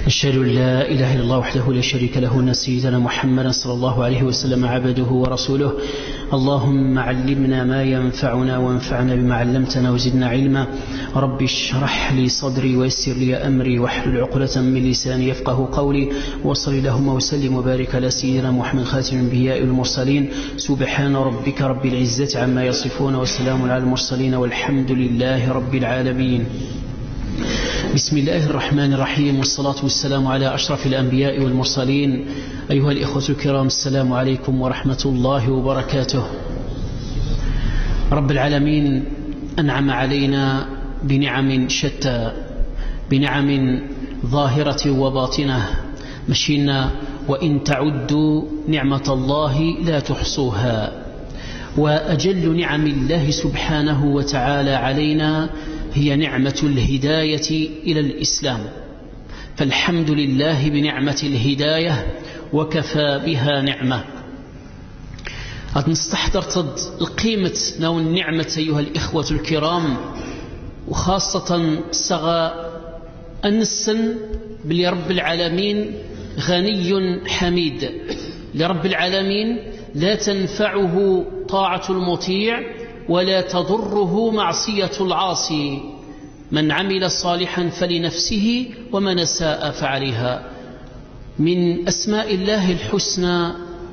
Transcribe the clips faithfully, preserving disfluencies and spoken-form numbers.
أشهد أن لا إله إلا الله وحده لا شريك له أن سيدنا محمدا صلى الله عليه وسلم عبده ورسوله. اللهم علمنا ما ينفعنا وانفعنا بما علمتنا وزدنا علما. رب اشرح لي صدري ويسر لي أمري واحلل عقدة من لساني يفقه قولي. وصل اللهم وسلم وبارك على سيدنا محمد خاتم الأنبياء والمرسلين. سبحان ربك رب العزة عما يصفون وسلام على المرسلين والحمد لله رب العالمين. بسم الله الرحمن الرحيم، والصلاة والسلام على أشرف الأنبياء والمرسلين. أيها الإخوة الكرام، السلام عليكم ورحمة الله وبركاته. رب العالمين أنعم علينا بنعم شتى، بنعم ظاهرة وباطنة، مشينا وإن تعدوا نعمة الله لا تحصوها. وأجل نعم الله سبحانه وتعالى علينا هي نعمة الهداية إلى الإسلام، فالحمد لله بنعمة الهداية وكفى بها نعمة. قد نستحضر تد القيمة نو النعمة أيها الإخوة الكرام، وخاصة صغى النسن بلرب العالمين غني حميد. لرب العالمين لا تنفعه طاعة المطيع ولا تضره معصية العاصي. من عمل صالحا فلنفسه ومن أساء فعليها. من أسماء الله الحسنى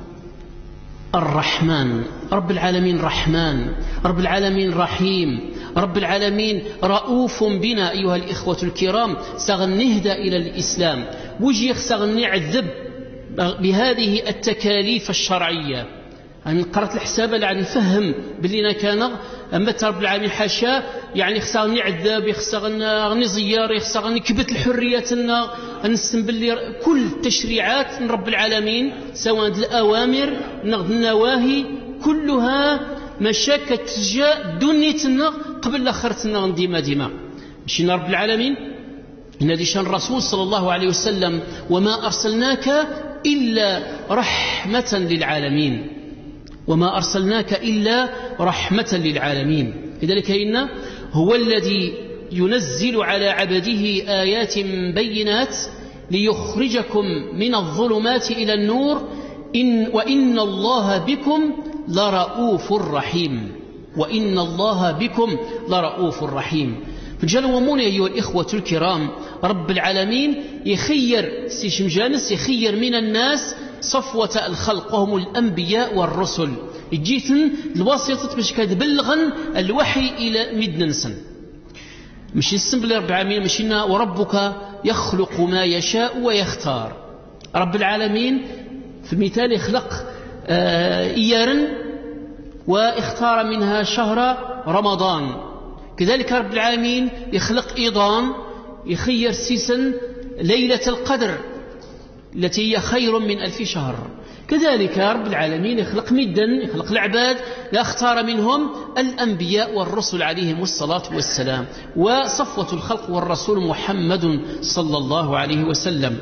الرحمن. رب العالمين رحمن، رب العالمين رحيم، رب العالمين رؤوف بنا أيها الإخوة الكرام. سغنهدى إلى الإسلام وجي سغني عذب بهذه التكاليف الشرعية. أنا قرأت الحساب لعن نفهم بلينا كان أما رب العالمين حاشا يعني خصاني عذاب، خصاني زيار، خصاني كبت الحرياتنا نسم باللي كل التشريعات من رب العالمين سواء الأوامر نغض النواهي كلها مشاكل تجاه دنيتنا قبل آخرتنا ديما ديما. مشينا رب العالمين إن شان الرسول صلى الله عليه وسلم وما أرسلناك إلا رحمة للعالمين، وما أرسلناك إلا رحمة للعالمين. لذلك إن هو الذي ينزل على عبده آيات بينات ليخرجكم من الظلمات إلى النور إن وإن الله بكم لرؤوف رحيم. وإن الله بكم لرؤوف رحيم. فجلومون أيها الإخوة الكرام، رب العالمين يخير سيشمجانس يخير من الناس صفوة الخلق وهم الأنبياء والرسل. جيتن الواسطة باش كتبلغن الوحي إلى مدنسن. مش السنبل رب العالمين مشينا وربك يخلق ما يشاء ويختار. رب العالمين في المثال يخلق إيارن واختار منها شهر رمضان. كذلك رب العالمين يخلق إيضان يخير سيسن ليلة القدر التي هي خير من ألف شهر. كذلك رب العالمين يخلق مدا يخلق العباد لا اختار منهم الأنبياء والرسل عليهم الصلاة والسلام، وصفوة الخلق والرسول محمد صلى الله عليه وسلم.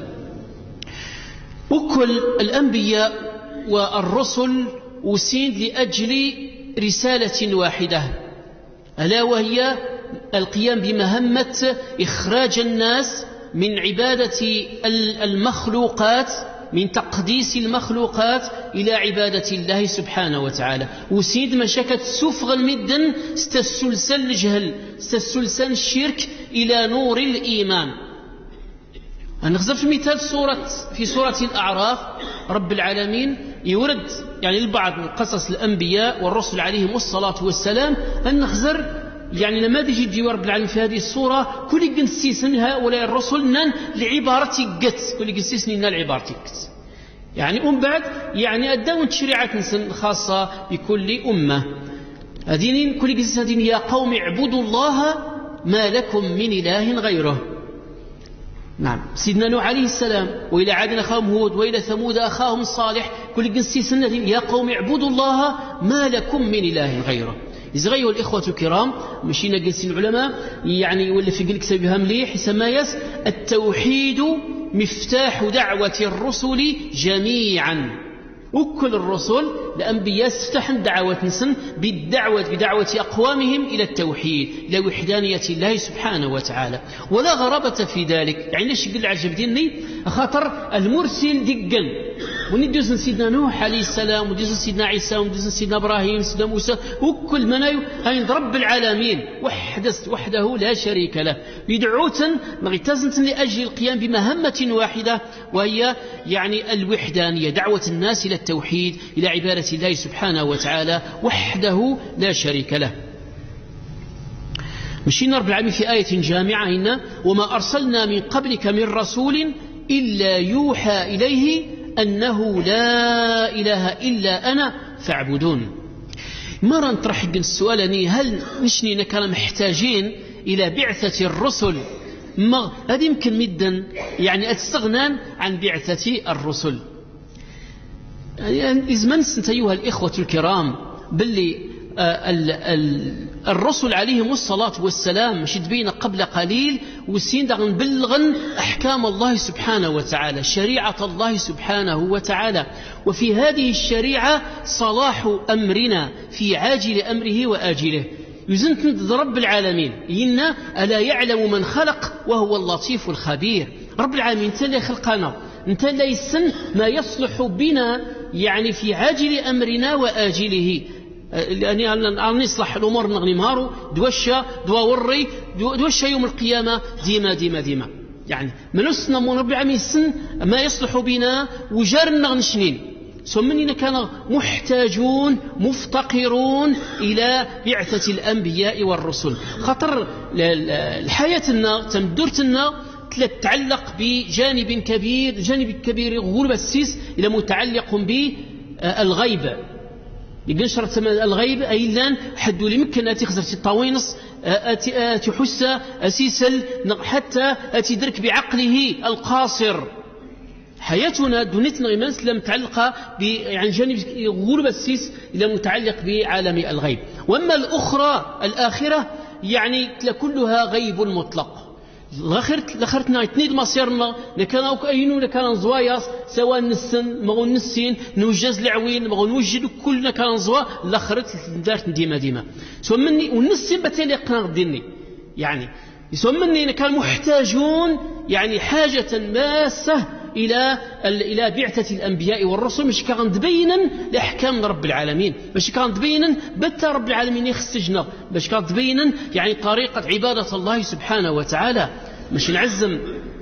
وكل الأنبياء والرسل أسيد لأجل رسالة واحدة، ألا وهي القيام بمهمة إخراج الناس من عبادة المخلوقات، من تقديس المخلوقات إلى عبادة الله سبحانه وتعالى. وسيد مشاكة سفغ المدن استسلسل الجهل، استسلسل الشرك إلى نور الإيمان. نخزر في مثال سورة في سورة الأعراف رب العالمين يورد يعني البعض من قصص الأنبياء والرسل عليهم الصلاة والسلام. أن نخزر يعني لما تجي تجي رب العالمين في هذه الصورة كل جنسيسن هؤلاء الرسل نان لعبارتي قت كل جنسيسن نان لعبارتي قت يعني أم بعد يعني أدون تشريعات خاصة بكل أمة. هذين كل جنسيس هذين يا قوم اعبدوا الله ما لكم من إله غيره. نعم سيدنا نوح عليه السلام وإلى عاد أخاهم هود وإلى ثمود أخاهم صالح كل جنسيس هذين يا قوم اعبدوا الله ما لكم من إله غيره. إذا غيروا الإخوة الكرام مشينا جلسين العلماء يعني ولا في قلك سبيها مليح سمايس التوحيد مفتاح دعوة الرسل جميعا. وكل الرسل الأنبياء استفتح دعوة نسن بالدعوة بدعوة أقوامهم إلى التوحيد، إلى وحدانية الله سبحانه وتعالى. ولا غرابة في ذلك. يعني ليش يقول عجب ديني خاطر المرسل دقا وندوز سيدنا نوح عليه السلام، ودوز سيدنا عيسى، ودوز سيدنا إبراهيم، سيدنا موسى، وكل منايو عند رب العالمين وحده وحده لا شريك له، يدعوتن مغتازن لأجل القيام بمهمة واحدة، وهي يعني الوحدانية، دعوة الناس إلى التوحيد، إلى عبادة الله سبحانه وتعالى وحده لا شريك له. مشينا رب العالمين في آية جامعة هنا: وما أرسلنا من قبلك من رسول إلا يوحى إليه أنه لا إله إلا أنا فاعبدون. مرة نطرح السؤال: هل نشني كان محتاجين إلى بعثة الرسل؟ ما هذا يمكن مدا يعني أتستغنان عن بعثة الرسل. يعني إذ من سنت أيها الإخوة الكرام باللي الرسل عليهم الصلاة والسلام مشيت بينا قبل قليل وسين دغن بلغن أحكام الله سبحانه وتعالى، شريعة الله سبحانه وتعالى. وفي هذه الشريعة صلاح أمرنا في عاجل أمره وآجله. يزنت رب العالمين إن ألا يعلم من خلق وهو اللطيف الخبير. رب العالمين انت اللي خلقنا، انت اللي يسن ما يصلح بنا يعني في عاجل أمرنا وآجله. يعني أن نصلح الأمور نغني مهارو دوشة دوا وري دوشة يوم القيامة ديما ديما ديما. يعني منسنا من رب العالمين السن ما يصلح بنا وجارنا نغنشنين. ثم كان محتاجون مفتقرون إلى بعثة الأنبياء والرسل. خطر حياتنا تمدرتنا تتعلق بجانب كبير، جانب كبير غرب السيس إلى متعلق بالغيب. يقنشرت الغيب أي لان حدو لمكن أتي خزرت الطوينص أتي تحس أسيسل حتى أتدرك بعقله القاصر. حياتنا دنيتنا إيمانس لم تعلق عن جانب غرب السيس إلى متعلق بعالم الغيب. وأما الأخرى الآخرة يعني كلها غيب مطلق. لخرت لخرتنا يتنيد مصيرنا لكان أو كأينو لكان زواياس سواء نسن مغو نسين نوجز العوين مغو نوجد كلنا كان زوا لخرت دارت ديما ديما سومني ونسين بتالي قناغ ديني يعني يسمني كان محتاجون يعني حاجة ماسة إلى إلى بعثة الأنبياء والرسل، مش كان تبينا لأحكام رب العالمين، مش كان تبينا بتا رب العالمين يخسجنا، مش كان تبينا يعني طريقة عبادة الله سبحانه وتعالى. مش نعزم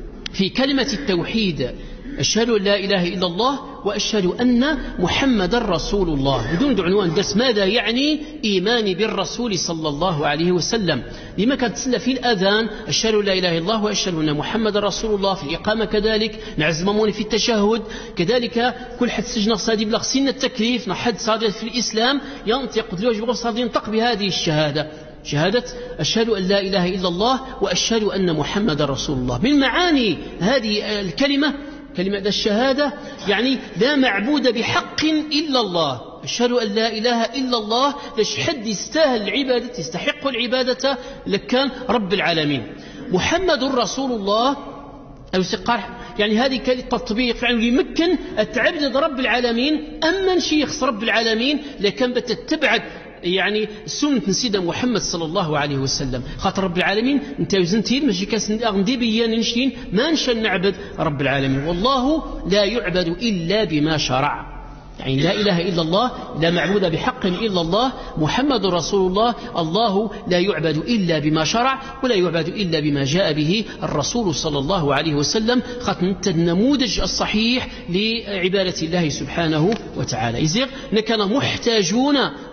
في كلمة التوحيد: أشهد أن لا إله إلا الله وأشهد أن محمد رسول الله، بدون عنوان بس ماذا يعني إيماني بالرسول صلى الله عليه وسلم. لما كانت تسلى في الأذان أشهد أن لا إله إلا الله وأشهد أن محمد رسول الله، في الإقامة كذلك نعزممون في التشهد كذلك. كل حد سجن صادي بلغ سن التكليف حد صادق في الإسلام ينطق دلوج صادق ينطق بهذه الشهادة، شهادة أشهد أن لا إله إلا الله وأشهد أن محمد رسول الله. من معاني هذه الكلمة كلمة الشهادة يعني لا معبود بحق إلا الله. أشهد أن لا إله إلا الله ليش حد يستاهل العبادة يستحق العبادة لكان رب العالمين. محمد رسول الله أو سقار يعني هذه كالتطبيق فعلا يمكن التعبد رب العالمين. أما شيخ رب العالمين لكن بتتبعد يعني سنة سيدنا محمد صلى الله عليه وسلم. خاطر رب العالمين انت وزنتين ماشي كاس اغندي بيان نشتين ما نشان نعبد رب العالمين، والله لا يعبد إلا بما شرع. يعني لا إله إلا الله، لا معبود بحق إلا الله، محمد رسول الله، الله لا يعبد إلا بما شرع ولا يعبد إلا بما جاء به الرسول صلى الله عليه وسلم. ختم النموذج الصحيح لعبادة الله سبحانه وتعالى. إذن نكون محتاجون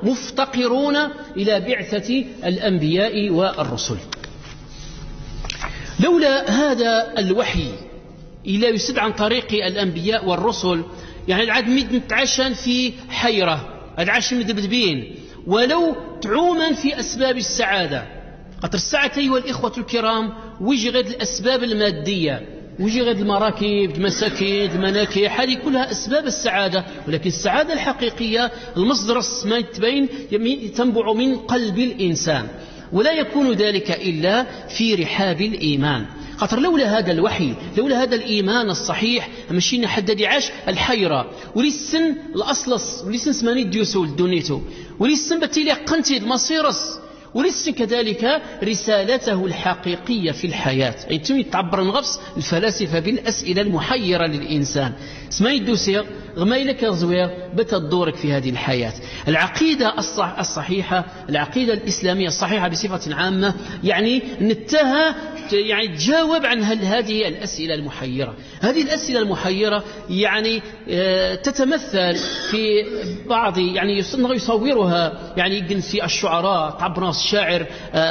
مفتقرون إلى بعثة الأنبياء والرسل. لولا هذا الوحي إلا يسد عن طريق الأنبياء والرسل يعني العاد مد نتعشن في حيرة العشن مدبدبين ولو تعوما في أسباب السعادة. قطر الساعة أيها الإخوة الكرام ويجي غير الأسباب المادية، ويجي غير المراكب المساكين المناكح، هذه كلها أسباب السعادة، ولكن السعادة الحقيقية المصدر ما يتبين تنبع من قلب الإنسان، ولا يكون ذلك إلا في رحاب الإيمان. خاطر لولا هذا الوحي لولا هذا الإيمان الصحيح مشينا حدد عاش الحيرة ولسن الأصلص ولسن سماني ديوسول دونيتو ولسن بتيلي قنتي المصيرس ولسن كذلك رسالته الحقيقية في الحياة. أي تم تعبر نغفص الفلاسفة بالأسئلة المحيرة للإنسان سماي الدوسير غمايلك زوير بتدورك في هذه الحياة. العقيدة الصح الصحيحة العقيدة الإسلامية الصحيحة بصفة عامة يعني نتها يعني تجاوب عن هذه الأسئلة المحيرة. هذه الأسئلة المحيرة يعني تتمثل في بعض يعني يصورها يعني في الشعراء تعبر الشاعر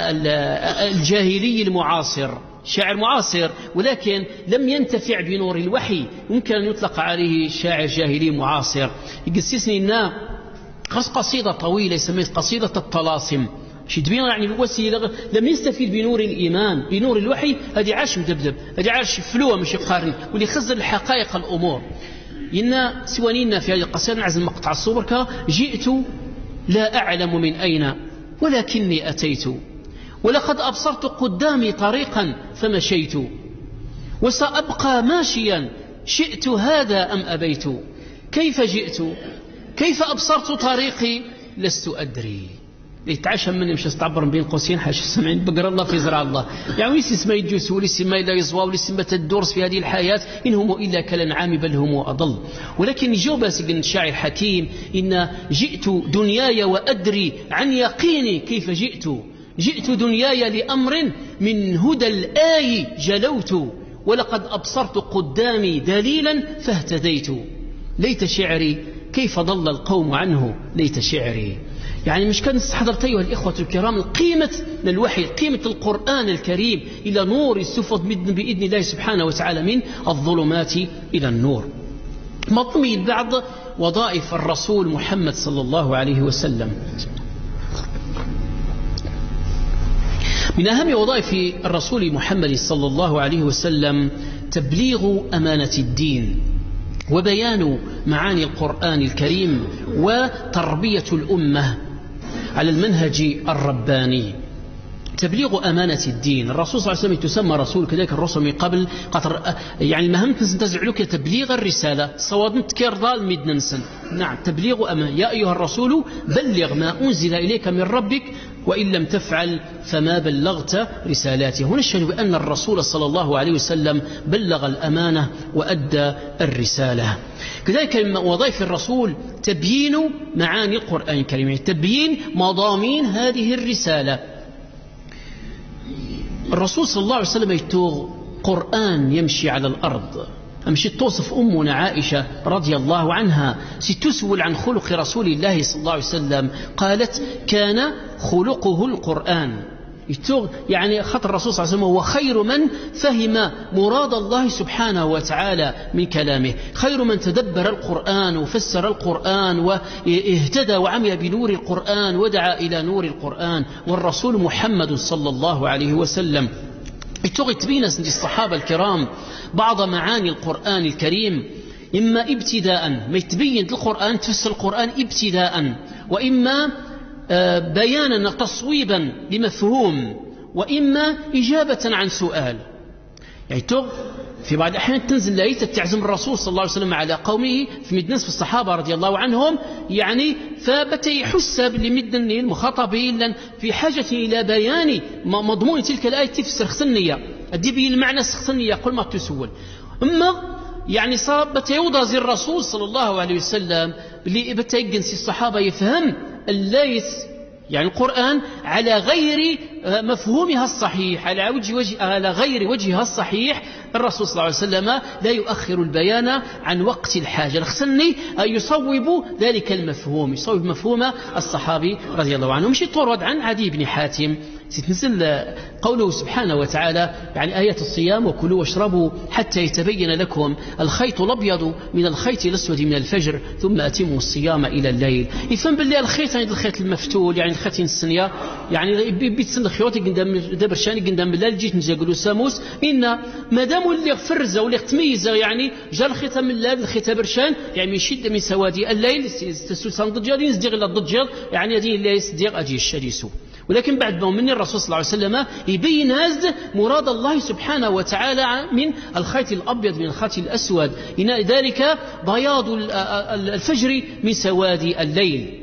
الجاهلي المعاصر شاعر معاصر ولكن لم ينتفع بنور الوحي ممكن أن يطلق عليه شاعر جاهلي معاصر. يقسسني لنا قصيدة طويلة يسميها قصيدة الطلاسم شي تبين يعني الوسيلة لم يستفيد بنور الإيمان بنور الوحي هذه عاش مدبدب هذه عاش فلوة مش قارن واللي خزر الحقائق الأمور. إن سوانينا في هذه القصيدة نعزل مقطع الصبر جئت لا أعلم من أين ولكني أتيت ولقد أبصرت قدامي طريقا فمشيت وسأبقى ماشيا شئت هذا أم أبيت كيف جئت كيف أبصرت طريقي لست أدري يتعشى مني مش استعبر بين قوسين حاش سمعين بقر الله في زرع الله يعني وليس اسمه يجوس وليس ما لا يزوى وليس ما تدرس في هذه الحياة إن هم إلا كالأنعام بل هم أضل. ولكن يجاوب سيدنا الشاعر حكيم إن جئت دنياي وأدري عن يقيني كيف جئت جئت دنياي لأمر من هدى الآي جلوت ولقد أبصرت قدامي دليلا فاهتديت ليت شعري كيف ضل القوم عنه ليت شعري. يعني مش كان حضرت أيها الإخوة الكرام قيمة الوحي قيمة القرآن الكريم إلى نور السفر بإذن الله سبحانه وتعالى من الظلمات إلى النور. مضمين بعض وظائف الرسول محمد صلى الله عليه وسلم. من أهم وظائف الرسول محمد صلى الله عليه وسلم تبليغ أمانة الدين وبيان معاني القرآن الكريم وتربية الأمة على المنهج الرباني. تبليغ أمانة الدين الرسول صلى الله عليه وسلم تسمى رسول كذلك الرسل من قبل قطر يعني المهم تنتزع لك تبليغ الرسالة صواب نتكير ضال ميد ننسن نعم تبليغ أمانة يا أيها الرسول بلغ ما أنزل إليك من ربك وإن لم تفعل فما بلغت رسالاته. هنا نشهد بأن الرسول صلى الله عليه وسلم بلغ الأمانة وأدى الرسالة. كذلك من وظائف الرسول تبيين معاني القرآن الكريم تبيين مضامين هذه الرسالة. الرسول صلى الله عليه وسلم يتوغ قرآن يمشي على الأرض أمشي توصف أمنا عائشة رضي الله عنها ستسول عن خلق رسول الله صلى الله عليه وسلم قالت كان خلقه القرآن يعني خط الرسول صلى الله عليه وسلم هو خير من فهم مراد الله سبحانه وتعالى من كلامه خير من تدبر القرآن وفسر القرآن واهتدى وعمل بنور القرآن ودعا إلى نور القرآن والرسول محمد صلى الله عليه وسلم. تبين للصحابة الكرام بعض معاني القرآن الكريم إما ابتداء ما يتبين القرآن تفسر القرآن ابتداء وإما بيانا تصويبا لمفهوم وإما إجابة عن سؤال. يعني تغ في بعض الأحيان تنزل لآية تعزم الرسول صلى الله عليه وسلم على قومه في مدنس في الصحابة رضي الله عنهم يعني فبتي يحسب لمدن المخاطبين في حاجة إلى بيان مضمون تلك الآية تفسر خصنية أدي المعنى سخصنية قل ما تسول أما يعني صار بتيوضع زي الرسول صلى الله عليه وسلم اللي بتيجنس الصحابة يفهم الليث يعني القرآن على غير مفهومها الصحيح على وجه وجه على غير وجهها الصحيح. الرسول صلى الله عليه وسلم لا يؤخر البيان عن وقت الحاجة الخسني يصوب ذلك المفهوم يصوب مفهوم الصحابي رضي الله عنه. مش يطرد عن عدي بن حاتم ستنزل قوله سبحانه وتعالى يعني آية الصيام وكلوا واشربوا حتى يتبين لكم الخيط الأبيض من الخيط الأسود من الفجر ثم أتموا الصيام إلى الليل. يفهم بالله الخيط يعني الخيط المفتول يعني الخيط السنية يعني بيتسن الخيوط قدام دبرشاني قدام بالله جيت نجاقلوا ساموس إن ما دام اللي فرزه واللي تميزه يعني جا الخيط من الليل الخيط برشان يعني يشد من سوادي الليل تسوسان ضجال يزدغ إلى الضجال يعني هذه اللي يصدق أجي الشريسو ولكن بعد من الرسول صلى الله عليه وسلم يبين هذا مراد الله سبحانه وتعالى من الخيط الأبيض من الخيط الأسود، إن ذلك بياض الفجر من سواد الليل.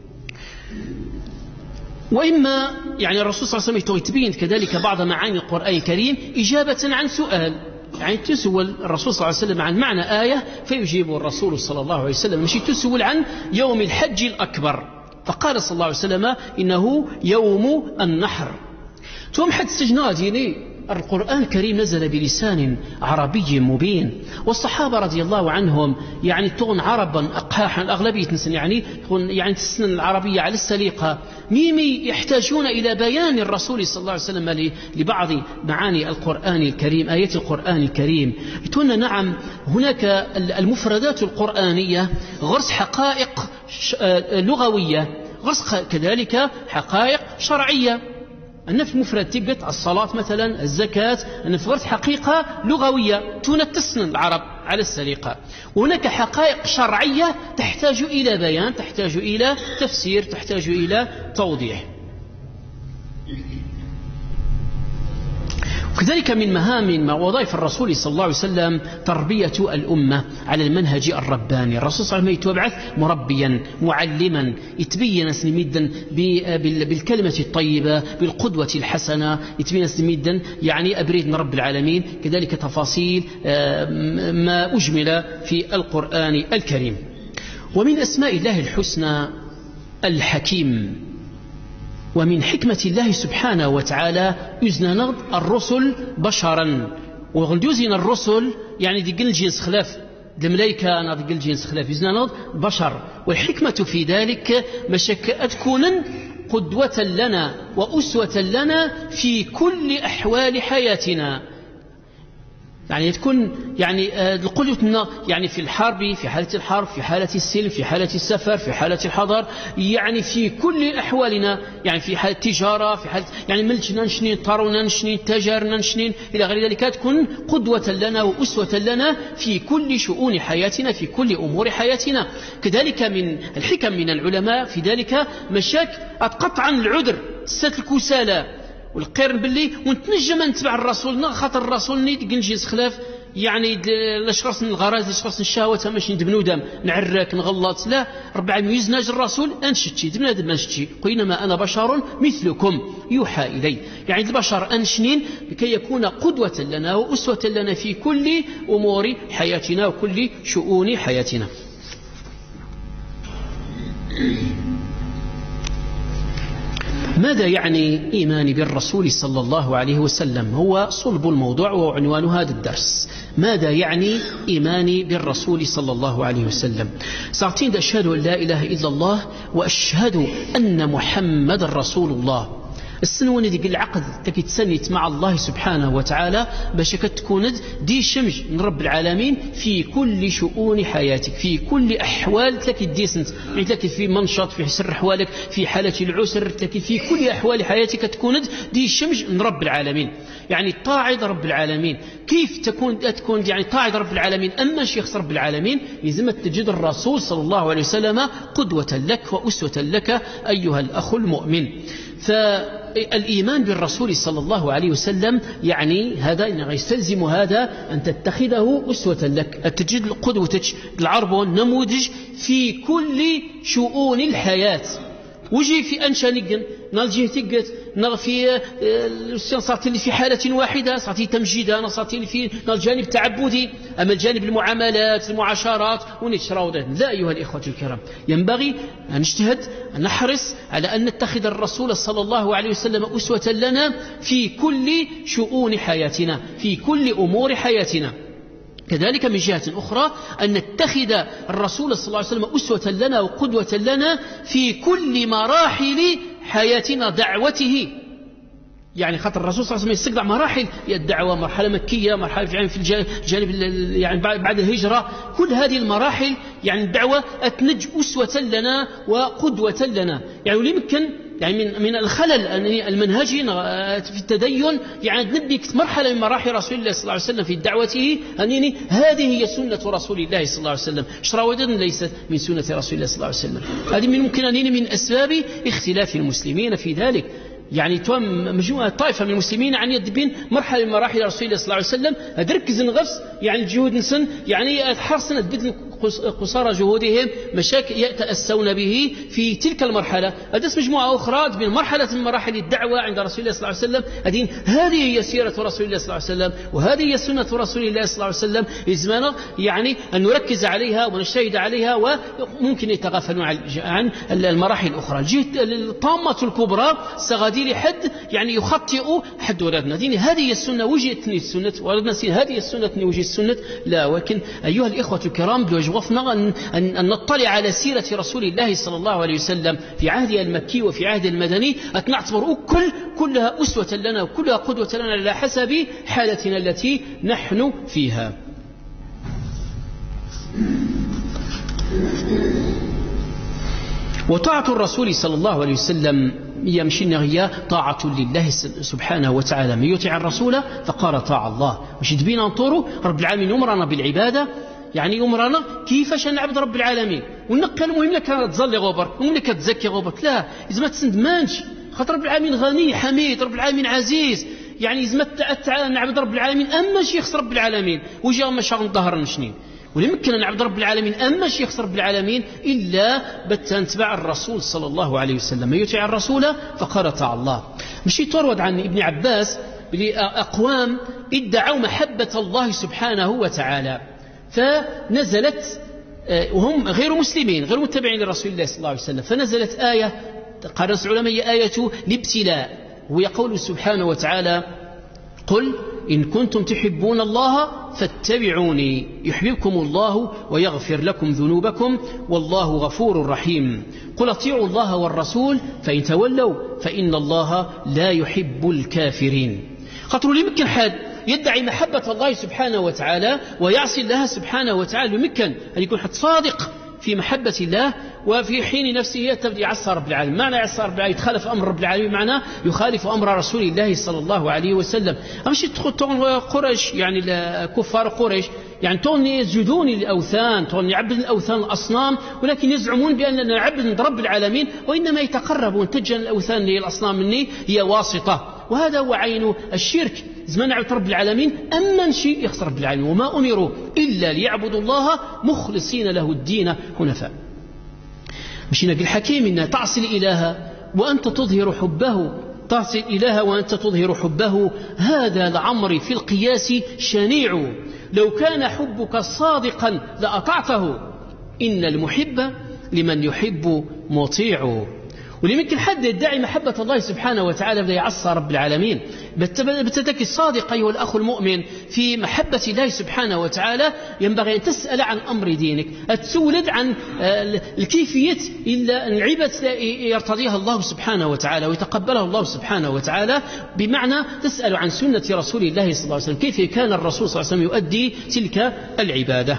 وإما يعني الرسول صلى الله عليه وسلم يتبين كذلك بعض معاني القرآن الكريم إجابة عن سؤال، يعني تسول الرسول صلى الله عليه وسلم عن معنى آية فيجيب الرسول صلى الله عليه وسلم، مش تسول عن يوم الحج الأكبر، فقال صلى الله عليه وسلم إنه يوم النحر. ثم حد استجناء ديني القرآن الكريم نزل بلسان عربي مبين، والصحابة رضي الله عنهم يعني تغن عربا أقحاحا الأغلبية تنسن يعني يعني تسن العربية على السليقة، ميمي يحتاجون إلى بيان الرسول صلى الله عليه وسلم لبعض معاني القرآن الكريم، آيات القرآن الكريم. يتون نعم هناك المفردات القرآنية غرس حقائق لغوية، غرس كذلك حقائق شرعية. أن في مفرد تبت الصلاة مثلا، الزكاة، أن في غرس حقيقة لغوية تنتسن العرب على السليقة. وهناك حقائق شرعية تحتاج إلى بيان، تحتاج إلى تفسير، تحتاج إلى توضيح. وكذلك من مهام ووظائف الرسول صلى الله عليه وسلم تربية الأمة على المنهج الرباني. الرسول صلى الله عليه وسلم يتبعث مربيا معلما، يتبين سنميدا بالكلمة الطيبة بالقدوة الحسنة، يتبين سنميدا يعني أبريد من رب العالمين. كذلك تفاصيل ما أجمل في القرآن الكريم. ومن أسماء الله الحسنى الحكيم، ومن حكمة الله سبحانه وتعالى يزن الرسل بشرا، وغندوزين الرسل يعني دي قل جنس خلاف الملائكة، أنا دي قل جنس خلاف يزن بشر. والحكمة في ذلك مشك تكون قدوة لنا وأسوة لنا في كل أحوال حياتنا، يعني تكون يعني القدوة يعني في الحرب، في حالة الحرب، في حالة السلم، في حالة السفر، في حالة الحضر، يعني في كل أحوالنا، يعني في حالة التجارة، في حالة يعني ملجنا نشنين طارونا نشنين تجارنا نشنين إلى غير ذلك، تكون قدوة لنا وأسوة لنا في كل شؤون حياتنا، في كل أمور حياتنا. كذلك من الحكم من العلماء في ذلك مشاك قطعا العذر ست الكسالى والقرن باللي ونتنجم نتبع الرسول، خاطر الرسول نيت نجيز خلاف يعني الاشخاص الغرائز، الاشخاص الشهوات ماشي ندبنو دم نعرك نغلط، لا ربع يزناج الرسول انشتي دبنا دم انشتي، قينما انا بشر مثلكم يوحى الي، يعني البشر انشنين لكي يكون قدوة لنا واسوة لنا في كل امور حياتنا وكل شؤون حياتنا. ماذا يعني إيماني بالرسول صلى الله عليه وسلم؟ هو صلب الموضوع وعنوان هذا الدرس. ماذا يعني إيماني بالرسول صلى الله عليه وسلم؟ ساعتين أشهد أن لا إله إلا الله وأشهد أن محمد رسول الله. السنوة ديك العقد تكي تسنيت مع الله سبحانه وتعالى باش كتكون دي شمج من رب العالمين في كل شؤون حياتك، في كل أحوال تكي ديسنت، يعني تكي في منشط، في سر أحوالك، في حالة العسر، تكي في كل أحوال حياتك تكون دي شمج من رب العالمين، يعني طاعة رب العالمين. كيف تكون تكون يعني طاعة رب العالمين؟ أما شيخ رب العالمين لازم تجد الرسول صلى الله عليه وسلم قدوة لك وأسوة لك أيها الأخ المؤمن. فالإيمان بالرسول صلى الله عليه وسلم يعني هذا يستلزم هذا أن تتخذه أسوة لك، تجد قدوتك العربون نموذج في كل شؤون الحياة. وجي في أنشانيقن نالجيه تقت نغفي صارت اللي في حالة واحدة صارت تمجيدة، صارت اللي في الجانب التعبدي، أما الجانب المعاملات المعاشرات ونشراو ده. لا أيها الإخوة الكرام، ينبغي أن نجتهد أن نحرص على أن نتخذ الرسول صلى الله عليه وسلم أسوة لنا في كل شؤون حياتنا، في كل أمور حياتنا. كذلك من جهة أخرى أن نتخذ الرسول صلى الله عليه وسلم أسوة لنا وقدوة لنا في كل مراحل حياتنا دعوته، يعني خاطر الرسول صلى الله عليه وسلم يستقطع مراحل الدعوة، مرحلة مكية، مرحلة يعني في الجانب يعني بعد الهجرة، كل هذه المراحل يعني الدعوة أتنج أسوة لنا وقدوة لنا. يعني يمكن يعني من من الخلل المنهجي في التدين يعني نبني مرحلة من مراحل رسول الله صلى الله عليه وسلم في دعوته، أنني هذه هي سنة رسول الله صلى الله عليه وسلم، شراودا ليست من سنة رسول الله صلى الله عليه وسلم. هذه من ممكن أنني من أسباب اختلاف المسلمين في ذلك. يعني توم مجموعة طائفة من المسلمين عن يدبين مرحلة من مراحل رسول الله صلى الله عليه وسلم أدركز نغفس يعني الجهود نسن يعني حرصنا بدل قصارى جهودهم مشاكل يتأسون به في تلك المرحلة. أدرس مجموعة أخرى من مرحلة من مراحل الدعوة عند رسول الله صلى الله عليه وسلم أدين هذه هي سيرة رسول الله صلى الله عليه وسلم وهذه هي سنة رسول الله صلى الله عليه وسلم إزمانا يعني أن نركز عليها ونجتهد عليها وممكن يتغافلون عن المراحل الأخرى. جهة الطامة الكبرى سغادي لحد يعني يخطئ حد ولادنا دين هذه السنة وجهتني السنة ولدنا سين هذه السنة وجه السنة لا. ولكن أيها الإخوة الكرام بوجوفنا أن, أن, أن نطلع على سيرة رسول الله صلى الله عليه وسلم في عهده المكي وفي عهده المدني نعتبر كل كلها أسوة لنا وكلها قدوة لنا على حسب حالتنا التي نحن فيها. وطاعة الرسول صلى الله عليه وسلم يمشي هي طاعة لله سبحانه وتعالى. من يطيع الرسول فقال طاع الله. مش تبين نطوروا رب العالمين يمرنا بالعبادة يعني يمرنا كيفاش نعبد رب العالمين ونقى المهم لك تظل غبر المهم لك تزكي غبر لا إذا ما تسند مانش خاطر رب العالمين غني حميد رب العالمين عزيز يعني إذا ما نعبد رب العالمين أما شي يخسر رب العالمين وجاء ما شاء ظهر نشنين ولم يمكن أن نعبد رب العالمين أما شي يخسر رب العالمين إلا بتنتبع الرسول صلى الله عليه وسلم. من يطيع الرسول فقال طاع الله. مشي تورد عن ابن عباس أقوام ادعوا محبة الله سبحانه وتعالى فنزلت وهم غير مسلمين غير متبعين لرسول الله صلى الله عليه وسلم فنزلت آية قال العلماء هي آية الابتلاء وهي قول سبحانه وتعالى قل إن كنتم تحبون الله فاتبعوني يحببكم الله ويغفر لكم ذنوبكم والله غفور رحيم. قل اطيعوا الله والرسول فإن تولوا فإن الله لا يحب الكافرين. خاطر يمكن حد يدعي محبة الله سبحانه وتعالى ويعصي الله سبحانه وتعالى يمكن أن يكون حد صادق في محبة الله وفي حين نفسه يتبدي يعصى رب العالمين. معنى يعصى رب العالمين يتخالف أمر رب العالمين معنى يخالف أمر رسول الله صلى الله عليه وسلم. أمشي تدخل قريش يعني كفار قريش يعني تون يسجدون للأوثان تون يعبدون الأوثان الأصنام ولكن يزعمون بأننا نعبد رب العالمين وإنما يتقربون تجن الأوثان للأصنام مني هي واسطة وهذا هو عين الشرك. زمان نعبد رب العالمين أما شيء يخسر رب العالمين وما أمروا إلا ليعبدوا الله مخلصين له الدين حنفاء. مشينا بالحكيم إن تعصي الإله وأنت تظهر حبه تعصي الإله وأنت تظهر حبه هذا لعمري في القياس شنيع لو كان حبك صادقا لأطعته إن المحب لمن يحب مطيع. ولممكن حد يدعي محبة الله سبحانه وتعالى بدا يعصى رب العالمين بتدك الصادق أيها الأخ المؤمن في محبة الله سبحانه وتعالى ينبغي أن تسأل عن أمر دينك تسولد عن الكيفية إلا العبادة يرتضيها الله سبحانه وتعالى ويتقبلها الله سبحانه وتعالى بمعنى تسأل عن سنة رسول الله صلى الله عليه وسلم كيف كان الرسول صلى الله عليه وسلم يؤدي تلك العبادة.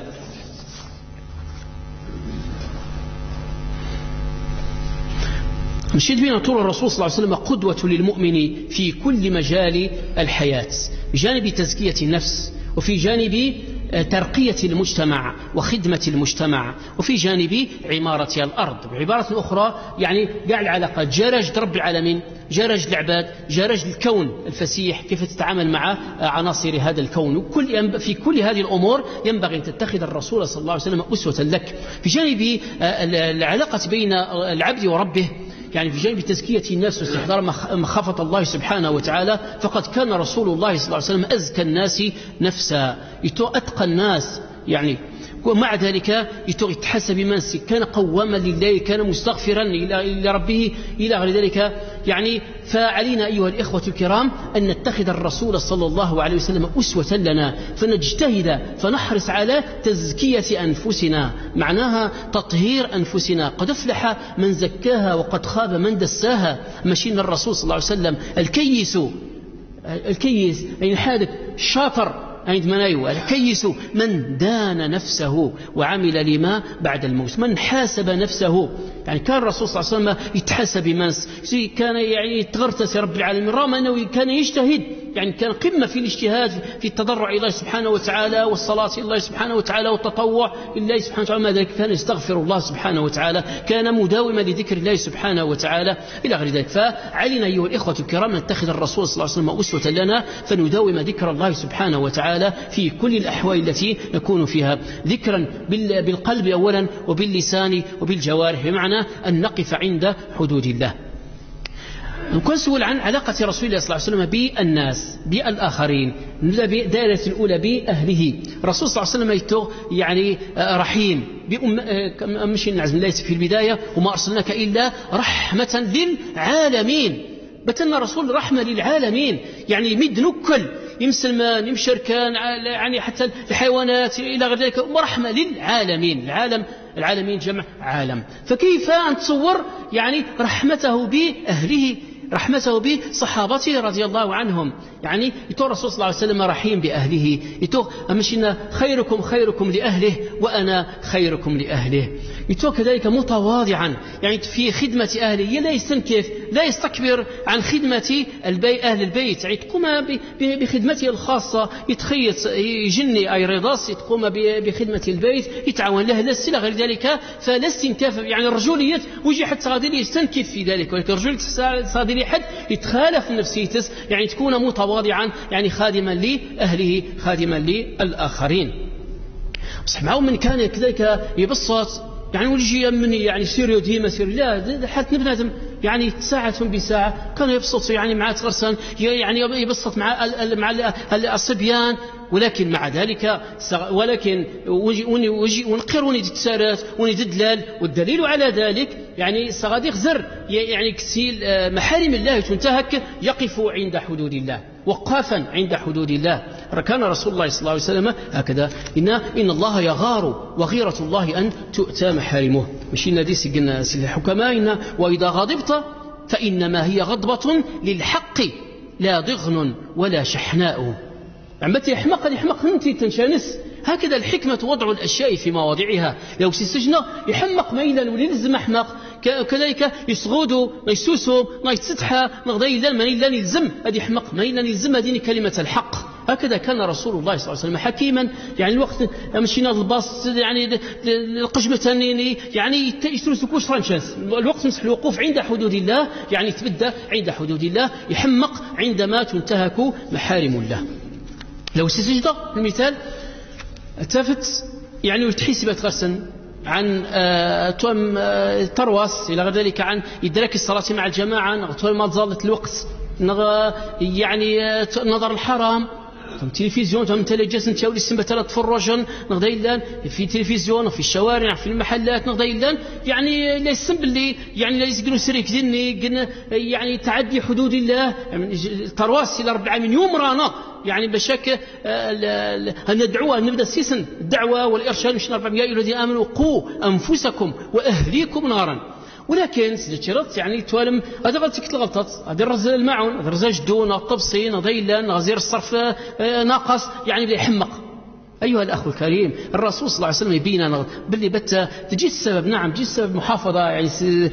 مشيت بنا طول الرسول صلى الله عليه وسلم قدوة للمؤمن في كل مجال الحياة بجانب تزكية النفس وفي جانب ترقية المجتمع وخدمة المجتمع وفي جانب عمارة الأرض. بعبارة أخرى يعني قاع العلاقة جارج رب العالمين جارج العباد جارج الكون الفسيح كيف تتعامل مع عناصر هذا الكون وكل في كل هذه الأمور ينبغي أن تتخذ الرسول صلى الله عليه وسلم أسوة لك. في جانب العلاقة بين العبد وربه يعني في جانب تزكية الناس واستحضار مخافة الله سبحانه وتعالى فقد كان رسول الله صلى الله عليه وسلم أزكى الناس نفسا أتقى الناس يعني ومع ذلك يتحسب منسك كان قواما لله كان مستغفرا إلى ربه إلى غير ذلك يعني. فعلينا أيها الإخوة الكرام أن نتخذ الرسول صلى الله عليه وسلم أسوة لنا فنجتهد فنحرص على تزكية أنفسنا معناها تطهير أنفسنا. قد أفلح من زكاها وقد خاب من دساها. مشينا الرسول صلى الله عليه وسلم الكيس الكيس يعني حادث شاطر عندما نايو الكيس من دان نفسه وعمل لما بعد الموت من حاسب نفسه. يعني كان الرسول صلى الله عليه وسلم يتحاسب منس كان يعني يتغرتس رب العالمين رغم أنه كان يجتهد يعني كان قمة في الاجتهاد في التضرع إلى الله سبحانه وتعالى والصلاة إلى الله سبحانه وتعالى والتطوع لله سبحانه وتعالى. ما ذلك كان يستغفر الله سبحانه وتعالى، كان مداوما لذكر الله سبحانه وتعالى إلى غير ذلك. فعلينا أيها الإخوة الكرام أن نتخذ الرسول صلى الله عليه وسلم أسوة لنا، فنداوم ذكر الله سبحانه وتعالى في كل الأحوال التي نكون فيها، ذكرا بالقلب أولا وباللسان وبالجوارح، بمعنى أن نقف عند حدود الله. نسأل عن علاقة رسول الله صلى الله عليه وسلم بالناس بالآخرين. نبدأ بالدائرة الأولى بأهله. الرسول صلى الله عليه وسلم يتو يعني رحيم بأم مش نعزم الله في البداية وما أرسلناك إلا رحمة للعالمين. بتنا رسول رحمة للعالمين، يعني يمد نكل يمسلمان يمشركان يعني حتى الحيوانات إلى غير ذلك، ورحمة للعالمين. العالم العالمين جمع عالم. فكيف أن تصور يعني رحمته بأهله، رحمته بصحابته رضي الله عنهم؟ يعني يتو الرسول صلى الله عليه وسلم رحيم بأهله، يتو أمشينا خيركم خيركم لأهله وأنا خيركم لأهله. يتو كذلك متواضعا يعني في خدمة أهله، لا يستنكف لا يستكبر عن خدمة البي أهل البيت، يعني تقوم بخدمته الخاصة، يتخيط يجني أي رضاس تقوم بخدمة البيت، يتعاون له لست إلى غير ذلك. فلا استنكاف يعني الرجولية ويجي حتى غادي يستنكف في ذلك، ولكن الرجولية صادري حد يتخالف نفسيته، يعني تكون متواضعا يعني خادما لأهله خادما للآخرين. بصح معهم من كان كذلك يبسط يعني ويجي من يعني سيريو ديما سيريو، لا حتى بنادم يعني ساعة بساعة كان يبسط يعني مع تغرسان يعني يبسط مع مع الصبيان، ولكن مع ذلك ولكن وجي ونقر وني تسارات وني دلال. والدليل على ذلك يعني صغاديق زر يعني كسيل محارم الله تنتهك، يقف عند حدود الله وقافا عند حدود الله. كان رسول الله صلى الله عليه وسلم هكذا، إن إن الله يغار وغيرة الله أن تؤتى محارمه. مش إن دي سجن الحكماء إن وإذا غضبت فإنما هي غضبة للحق لا ضغن ولا شحناء. عمتي يحمق يحمق انت تنشانس. هكذا الحكمة وضع الأشياء في مواضعها. لو سيسجنا يحمق ميلا وليلزم أحمق، كذلك يصغودوا ما يسوسوا ما يتسدحا نغضي إلا ما إلا يلزم هذه يحمق ما إلا يلزم هذه كلمة الحق. هكذا كان رسول الله صلى الله عليه وسلم حكيما. يعني الوقت مشينا الباص يعني القجمة يعني يسلسوا كوش فرانشانس، الوقت مسح الوقوف عند حدود الله، يعني يتبدى عند حدود الله، يحمق عندما تنتهك محارم الله. لو سجدة المثال التافت يعني وتحسبت غسن عن توم ترواس إلى غير ذلك، عن إدراك الصلاة مع الجماعة، توم ما ظلت الوقت يعني نظر الحرام تم تلفزيون تم تلجس نتاول السنبة ثلاث فرجا نغدا إلا في تلفزيون في الشوارع في المحلات نغدا إلا يعني لا يسم باللي يعني لا يسقنوا سريك ديني يعني تعدي حدود الله. ترواس إلى رب العالمين يوم رانا يعني بشك ندعوها نبدأ سيسن الدعوة والإرشاد مش نربع يا أيها الذين آمنوا قوا أنفسكم وأهليكم نارا. ولكن سجلت يعني توالم هذا غلطك الغلطات، هذا الرزال المعون، هذا الرزال جدون، الطبسين، ضيلان، غزير الصرف ناقص، يعني بدا يحمق. أيها الأخ الكريم، الرسول صلى الله عليه وسلم يبين باللي بت تجي السبب، نعم تجي السبب محافظة يعني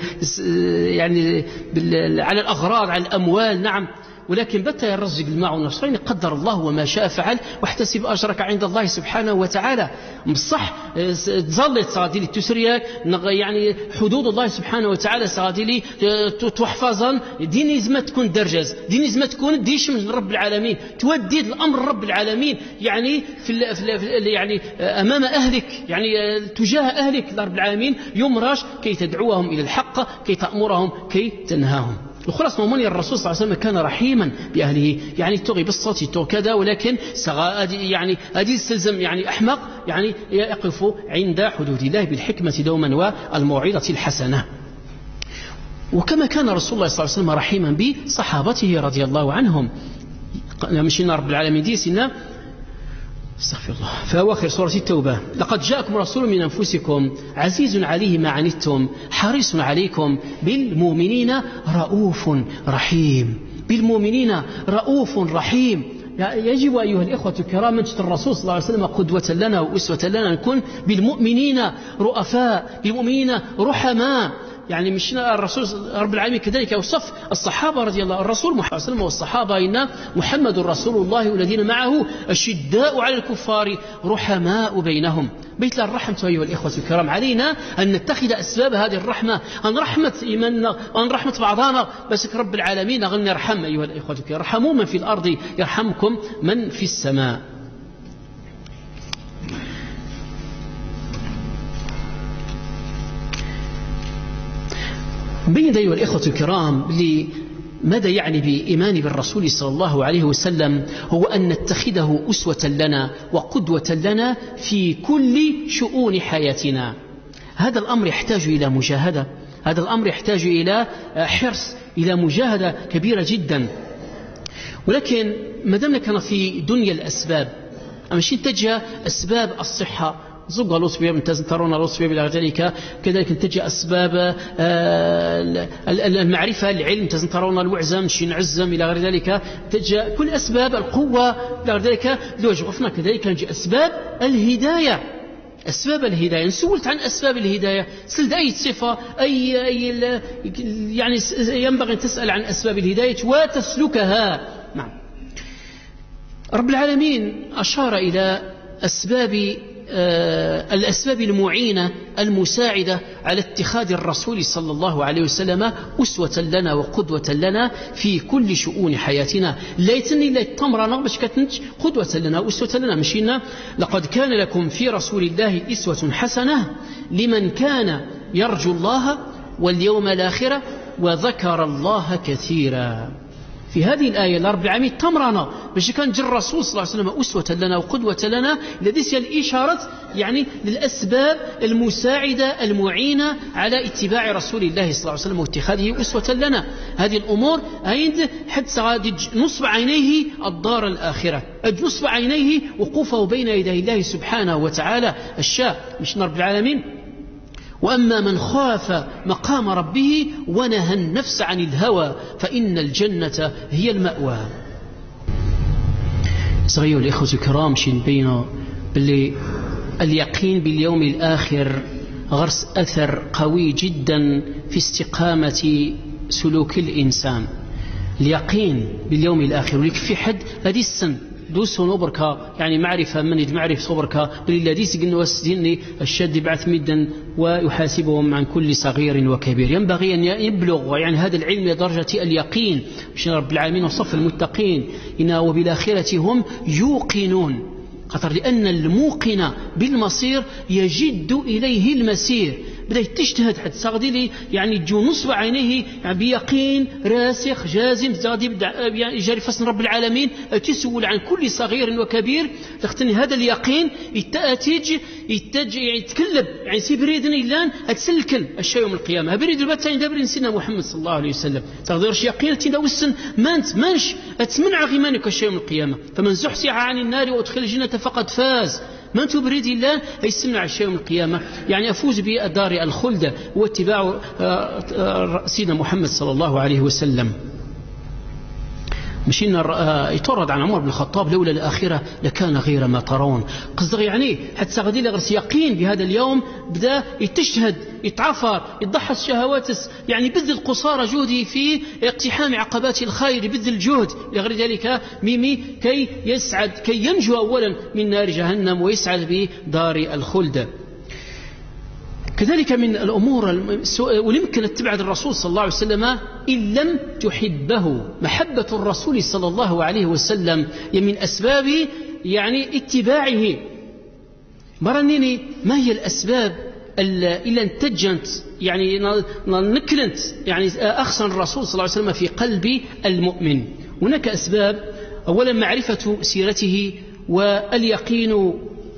يعني على الأغراض على الأموال، نعم، ولكن بتا يرزق الماء والنصرين قدر الله وما شاء فعل، واحتسب أجرك عند الله سبحانه وتعالى. مصح تظلت صادلي تسريك يعني حدود الله سبحانه وتعالى صادلي تحفظا. دين لازم تكون درجز، دين لازم تكون ديش من رب العالمين، تودي الأمر رب العالمين يعني في, ال في, ال يعني أمام أهلك، يعني تجاه أهلك رب العالمين يمرش كي تدعوهم إلى الحق، كي تأمرهم، كي تنهاهم. الخلاص مؤمن الرسول صلى الله عليه وسلم كان رحيما بأهله، يعني تغي بالصوت تو كذا، ولكن يعني هذه السلزم يعني أحمق يعني يقف عند حدود الله بالحكمة دوما والموعظة الحسنة. وكما كان رسول الله صلى الله عليه وسلم رحيما بصحابته رضي الله عنهم. مشينا رب العالمين دي سنة استغفر الله في أواخر سورة التوبة: لقد جاءكم رسول من أنفسكم عزيز عليه ما عنتم حريص عليكم بالمؤمنين رؤوف رحيم. بالمؤمنين رؤوف رحيم. يجب أيها الإخوة الكرام نجد الرسول صلى الله عليه وسلم قدوة لنا وأسوة لنا، نكون بالمؤمنين رؤفاء، بالمؤمنين رحماء. يعني مش الرسول رب العالمين كذلك يوصف الصحابة رضي الله الرسول محمد صلى الله عليه وسلم والصحابة إن محمد رسول الله والذين معه أشداء على الكفار رحماء بينهم. بيت الرحمة أيها الإخوة الكرام، علينا أن نتخذ أسباب هذه الرحمة، أن رحمة إيماننا، أن رحمة بعضنا، بس رب العالمين غني يرحم أيها الإخوة الكرام. ارحموا من في الأرض يرحمكم من في السماء. بين أيها الإخوة الكرام ماذا يعني بإيمان بالرسول صلى الله عليه وسلم، هو أن نتخذه أسوة لنا وقدوة لنا في كل شؤون حياتنا. هذا الأمر يحتاج إلى مجاهدة، هذا الأمر يحتاج إلى حرص، إلى مجاهدة كبيرة جدا. ولكن ما دامنا كان في دنيا الأسباب، أمشي تجاه أسباب الصحة زوج الأسباب ترون الأسباب إلى ذلك، كذلك تجي أسباب المعرفة العلم ترون الوعزم شين عزم إلى غير ذلك، تجي كل أسباب القوة إلى غير ذلك. لو وقفنا كذلك نجي أسباب الهداية، أسباب الهداية. سئلت عن أسباب الهداية، سلت أي صفة أي, أي يعني ينبغي أن تسأل عن أسباب الهداية وتسلكها. نعم، رب العالمين أشار إلى أسباب الأسباب المعينة المساعدة على اتخاذ الرسول صلى الله عليه وسلم أسوة لنا وقدوة لنا في كل شؤون حياتنا. لا يتني لا يتمرنا باش كتنج قدوة لنا أسوة لنا مشينا. لقد كان لكم في رسول الله أسوة حسنة لمن كان يرجو الله واليوم الآخرة وذكر الله كثيرا. في هذه الآية الرب العالمين تمرنا باش كان جر الرسول صلى الله عليه وسلم أسوة لنا وقدوة لنا. لديس الإشارة يعني للأسباب المساعدة المعينة على اتباع رسول الله صلى الله عليه وسلم واتخاذه أسوة لنا. هذه الأمور عند حد سعادة نصب عينيه الدار الآخرة، نصب عينيه وقوفه بين يدي الله سبحانه وتعالى الشاء. مش رب العالمين وأما من خاف مقام ربه ونهى النفس عن الهوى فإن الجنة هي المأوى. صغير الإخوة الكرام شين بينا باللي اليقين باليوم الآخر غرس أثر قوي جدا في استقامة سلوك الإنسان. اليقين باليوم الآخر ولك في حد هذه السن دوس نوبركا يعني معرفة من المعرفة صبركا بالذي سجن وسدني الشد بعث مدا ويحاسبهم عن كل صغير وكبير. ينبغي أن يبلغ يعني هذا العلم لدرجة اليقين. مش رب العالمين وصف المتقين إن وبالآخرة هم يوقنون، خطر لأن الموقن بالمصير يجد إليه المسير. بدأ تجتهد حتى تغدي لي يعني جو نصب عينيه يعني بيقين راسخ جازم تغدي يعني جاري فصل رب العالمين تسول عن كل صغير وكبير. تختني هذا اليقين يتأتج يتج يتكلب يعني سيبريدني لان أتسلكن الشيء يوم القيامة. بريد البتين دبر سيدنا محمد صلى الله عليه وسلم تقدرش يقين تيدا وسن ما أنت مانش أتمنع غيمانك الشيء يوم القيامة. فمن زحزح عن النار وأدخل الجنة فقد فاز. من تبريد الله يسمع الشيء يوم القيامة يعني أفوز بدار الخلد واتباع سيدنا محمد صلى الله عليه وسلم. مشينا يتورد عن عمر بن الخطاب لولا الآخرة لكان غير ما ترون. قصدق يعني حتى غدي لغرس يقين بهذا اليوم بدأ يتشهد يتعفر يضحى الشهوات يعني بذل قصارى جهده في اقتحام عقبات الخير، بذل جهد لغير ذلك ميمي كي يسعد كي ينجو أولا من نار جهنم ويسعد بدار الخلد. كذلك من الأمور ويمكن اتباع الرسول صلى الله عليه وسلم إن لم تحبه. محبة الرسول صلى الله عليه وسلم من أسباب يعني اتباعه. مرنيني ما هي الأسباب إلا انتجنت يعني نكلنت يعني أخسن الرسول صلى الله عليه وسلم في قلب المؤمن. هناك أسباب، أولا معرفة سيرته واليقين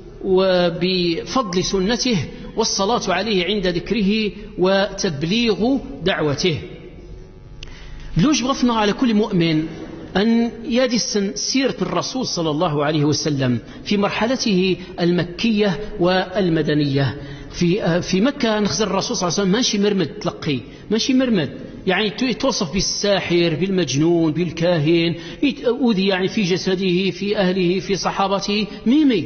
وبفضل سنته والصلاة عليه عند ذكره وتبليغ دعوته. لوج غفنا على كل مؤمن أن يدس سيرة الرسول صلى الله عليه وسلم في مرحلته المكية والمدنية. في في مكة نخزر الرسول صلى الله عليه وسلم ماشي مرمد تلقي، ماشي مرمد يعني توصف بالساحر بالمجنون بالكاهن، أوذي يعني في جسده في أهله في صحابته ميمي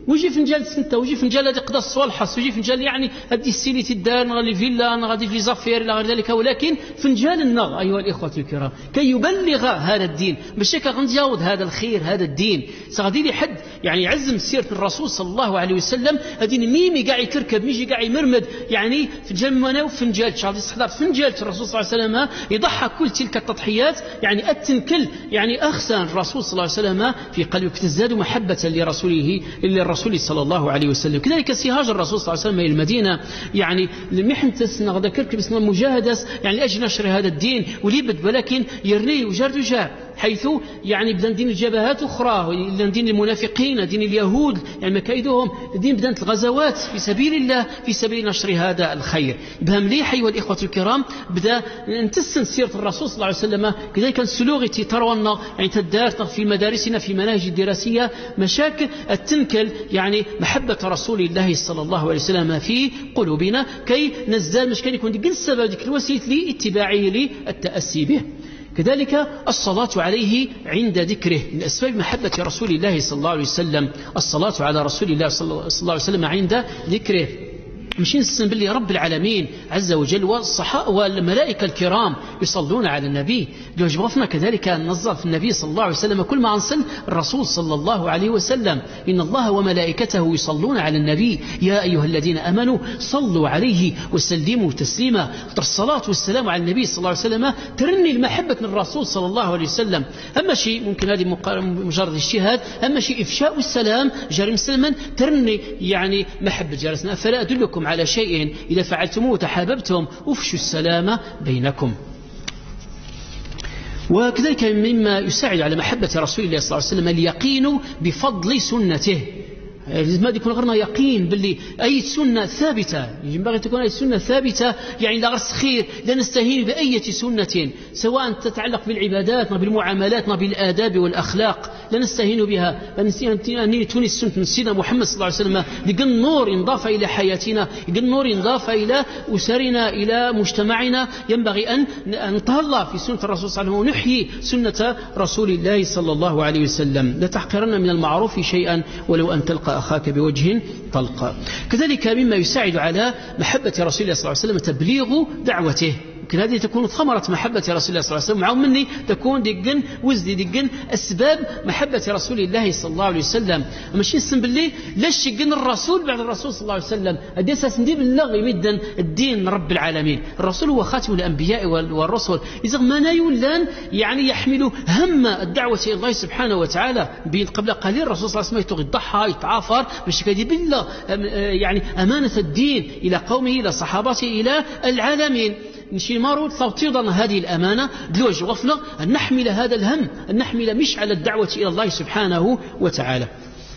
ويجي فنجان سنتا ويجي فنجان هذه قدا الصوالحص ويجي فنجان يعني هذه السيلي تدار غادي فيلا غادي في زافير الى غير ذلك، ولكن فنجان النغ أيها الإخوة الكرام كي يبلغ هذا الدين ماشي كغنجاوض هذا الخير هذا الدين سغادي لي حد يعني يعزم سيرة الرسول صلى الله عليه وسلم هذه ميمي قاعد يكركب ميجي قاعد يمرمد يعني فنجان منا وفنجان شاطي استحضار فنجان الرسول صلى الله عليه وسلم يضحى كل تلك التضحيات يعني التنكل يعني أخسن الرسول صلى الله عليه وسلم في قلبك تزداد محبة لرسوله للرسول صلى الله عليه وسلم. كذلك سيهاج الرسول صلى الله عليه وسلم إلى المدينة يعني لمحن تسنى غدا كركب اسمه مجاهدة يعني أجل نشر هذا الدين وليبد ولكن يرني وجرد وجاه حيث يعني بدأ دين الجبهات أخرى دين المنافقين دين اليهود يعني مكايدهم دين بدأت الغزوات في سبيل الله في سبيل نشر هذا الخير. بها مليح أيها الإخوة الكرام بدأ نتسن سيرة الرسول صلى الله عليه وسلم كذلك السلوغ ترونا يعني تدار في مدارسنا في مناهج الدراسية مشاكل التنكل يعني محبة رسول الله صلى الله عليه وسلم في قلوبنا كي نزال مش كان يكون ديك السبب ديك الوسيلة لاتباعه للتأسي به. كذلك الصلاة عليه عند ذكره من أسباب محبة رسول الله صلى الله عليه وسلم الصلاة على رسول الله صلى الله عليه وسلم عند ذكره مش نسن باللي رب العالمين عز وجل والصحاء والملائكة الكرام يصلون على النبي يجبرنا كذلك ننظر في النبي صلى الله عليه وسلم كل ما عنصل الرسول صلى الله عليه وسلم إن الله وملائكته يصلون على النبي يا أيها الذين أمنوا صلوا عليه وسلموا تسليما. الصلاة والسلام على النبي صلى الله عليه وسلم ترني المحبة من الرسول صلى الله عليه وسلم. أما شيء ممكن هذه مجرد اجتهاد أما شيء إفشاء السلام جاري مسلما ترني يعني محبة جالسنا. فلا أدلكم على شيء إذا فعلتموه تحاببتم افشوا السلام بينكم. وكذلك مما يساعد على محبة رسول الله صلى الله عليه وسلم اليقين بفضل سنته. لازم يكون غيرنا يقين باللي أي سنة ثابتة ينبغي تكون أي سنة ثابتة يعني لا غرس خير لا نستهين بأية سنة سواء تتعلق بالعبادات ما بالمعاملات ما بالآداب والأخلاق لا نستهين بها أن توني السنة من سيدنا محمد صلى الله عليه وسلم لقن نور انضاف إلى حياتنا لقن نور انضاف إلى أسرنا إلى مجتمعنا ينبغي أن نتهلا في سنة الرسول صلى الله عليه وسلم ونحيي سنة رسول الله صلى الله عليه وسلم. لا تحقرن من المعروف شيئا ولو أن تلقى أخاك بوجه طلق. كذلك مما يساعد على محبة رسول الله صلى الله عليه وسلم تبليغ دعوته. يمكن هذه تكون ثمرة محبة رسول الله صلى الله عليه وسلم معهم مني تكون دقن وزدي دقن أسباب محبة رسول الله صلى الله عليه وسلم. ماشي نسم باللي لاش يقن الرسول بعد الرسول صلى الله عليه وسلم هذه أساس ندي بالله يمدن الدين رب العالمين. الرسول هو خاتم الأنبياء والرسل إذا ما يولان يعني يحمل هم الدعوة إلى الله سبحانه وتعالى. قبل قليل الرسول صلى الله عليه وسلم يضحى يتعافر باش كيدي بالله يعني أمانة الدين إلى قومه إلى صحابته إلى العالمين. نشي مارو توطيضا هذه الأمانة دلوج غفلة أن نحمل هذا الهم أن نحمل مشعل الدعوة إلى الله سبحانه وتعالى.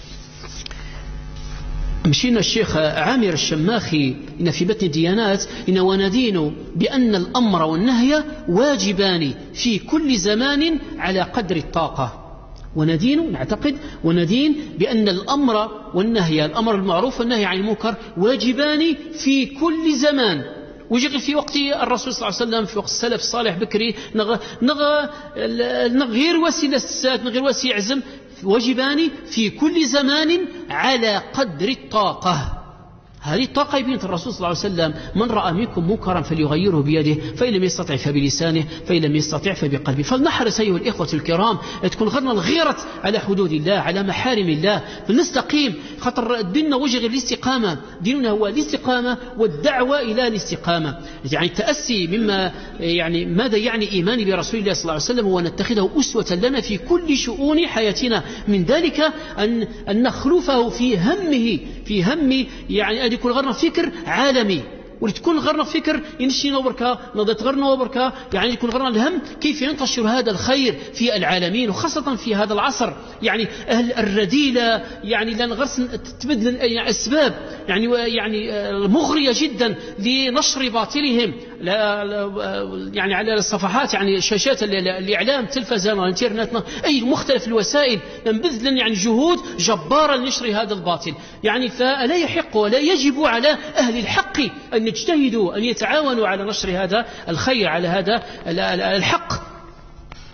مشينا الشيخ عامر الشماخي إن في بطن الديانات إن وندين بأن الأمر والنهي واجبان في كل زمان على قدر الطاقة. وندين نعتقد وندين بأن الأمر والنهي الأمر المعروف والنهي عن المنكر واجبان في كل زمان. ويجي في وقت الرسول صلى الله عليه وسلم في وقت السلف الصالح بكري نغ نغ نغير وسيلة السات نغير وسيلة عزم واجبان في كل زمان على قدر الطاقة. هذه الطاقة يبين الرسول صلى الله عليه وسلم من رأى منكم منكرا فليغيره بيده فإن لم يستطع فبلسانه فإن لم يستطع فبقلبه. فلنحرص أيها الإخوة الكرام تكون غيرنا الغيرة على حدود الله على محارم الله فلنستقيم خاطر ديننا وجه الاستقامة. ديننا هو الاستقامة والدعوة إلى الاستقامة يعني التأسي مما يعني ماذا يعني إيماني برسول الله صلى الله عليه وسلم ونتخذه أسوة لنا في كل شؤون حياتنا. من ذلك أن, أن نخلفه في همه في هم يعني يكون غيرنا فكر عالمي ولتكون غيرنا فكر ينشينا وبركة نضت غيرنا وبركة يعني يكون غيرنا الهم كيف ينتشر هذا الخير في العالمين وخاصة في هذا العصر يعني أهل الرذيلة يعني لأن غرس تبدل يعني أسباب يعني يعني مغرية جدا لنشر باطلهم لا يعني على الصفحات يعني شاشات الإعلام تلفزيون والإنترنت أي مختلف الوسائل نبذل يعني جهود جبارة لنشر هذا الباطل يعني فلا يحق ولا يجب على أهل الحق أن يجتهدوا أن يتعاونوا على نشر هذا الخير على هذا الحق.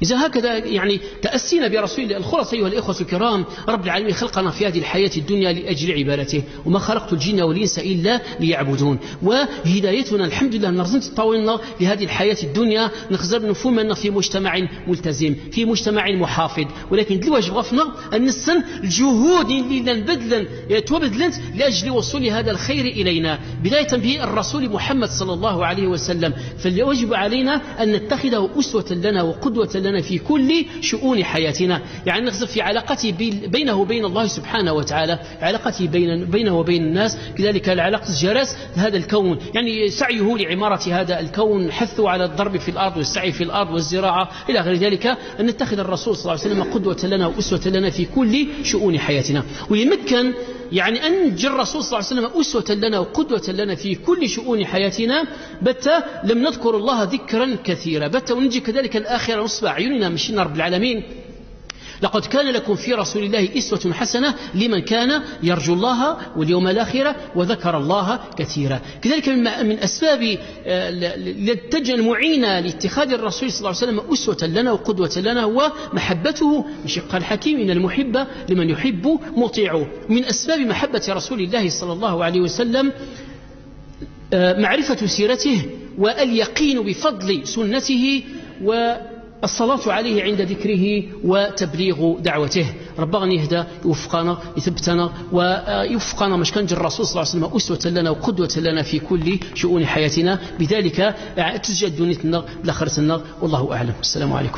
إذا هكذا يعني تأسينا برسول الله. الخلاص أيها الإخوة الكرام، رب العالمين خلقنا في هذه الحياة الدنيا لأجل عبادته، وما خلقت الجن والإنس إلا ليعبدون. وهدايتنا الحمد لله نرزنت طاولنا لهذه الحياة الدنيا نخزر نفهم أن في مجتمع ملتزم، في مجتمع محافظ، ولكن الواجب غفنا أن نسن الجهود اللي نبذلن توبذلنت لأجل وصول هذا الخير إلينا، بداية به الرسول محمد صلى الله عليه وسلم. فالواجب علينا أن نتخذه أسوة لنا وقدوة لنا في كل شؤون حياتنا، يعني نخزر في علاقته بينه وبين الله سبحانه وتعالى، علاقته بين بينه وبين الناس، كذلك العلاقة جرس هذا الكون، يعني سعيه لعمارة هذا الكون، حثه على الضرب في الأرض والسعي في الأرض والزراعة إلى غير ذلك، أن نتخذ الرسول صلى الله عليه وسلم قدوة لنا وأسوة لنا في كل شؤون حياتنا. ويمكن يعني أن نجر الرسول صلى الله عليه وسلم أسوة لنا وقدوة لنا في كل شؤون حياتنا، بت لم نذكر الله ذكرا كثيرا، بت ونجي كذلك الآخرة نصب أعيننا مشينا رب العالمين. لقد كان لكم في رسول الله أسوة حسنة لمن كان يرجو الله واليوم الآخرة وذكر الله كثيرا. كذلك من أسباب التجن المعينة لاتخاذ الرسول صلى الله عليه وسلم أسوة لنا وقدوة لنا هو محبته، مشق الحكيم إن المحب لمن يحب مطيعه. من أسباب محبة رسول الله صلى الله عليه وسلم معرفة سيرته واليقين بفضل سنته و الصلاة عليه عند ذكره وتبليغ دعوته. ربنا يهدى يوفقنا يثبتنا ويوفقنا مش كان الرسول صلى الله عليه وسلم أسوة لنا وقدوة لنا في كل شؤون حياتنا، بذلك تسجد دنيتنا لآخرتنا. والله أعلم. السلام عليكم.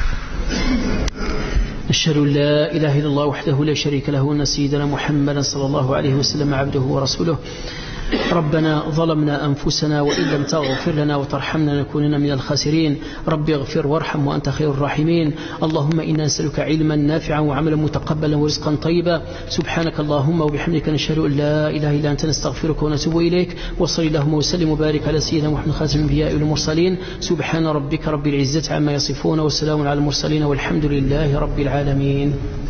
أشهد أن لا إله إلا الله وحده لا شريك له وأن سيدنا محمدا صلى الله عليه وسلم عبده ورسوله. ربنا ظلمنا أنفسنا وإن لم تغفر لنا وترحمنا لنكونن من الخاسرين. رب اغفر وارحم وأنت خير الراحمين. اللهم إنا نسألك علما نافعا وعملا متقبلا ورزقا طيبا. سبحانك اللهم وبحمدك نشهد أن لا إله إلا أنت نستغفرك ونتوب إليك. وصلى اللهم وسلم وبارك على سيدنا محمد خاتم الأنبياء والمرسلين. سبحان ربك رب العزة عما يصفون وسلام على المرسلين والحمد لله رب العالمين.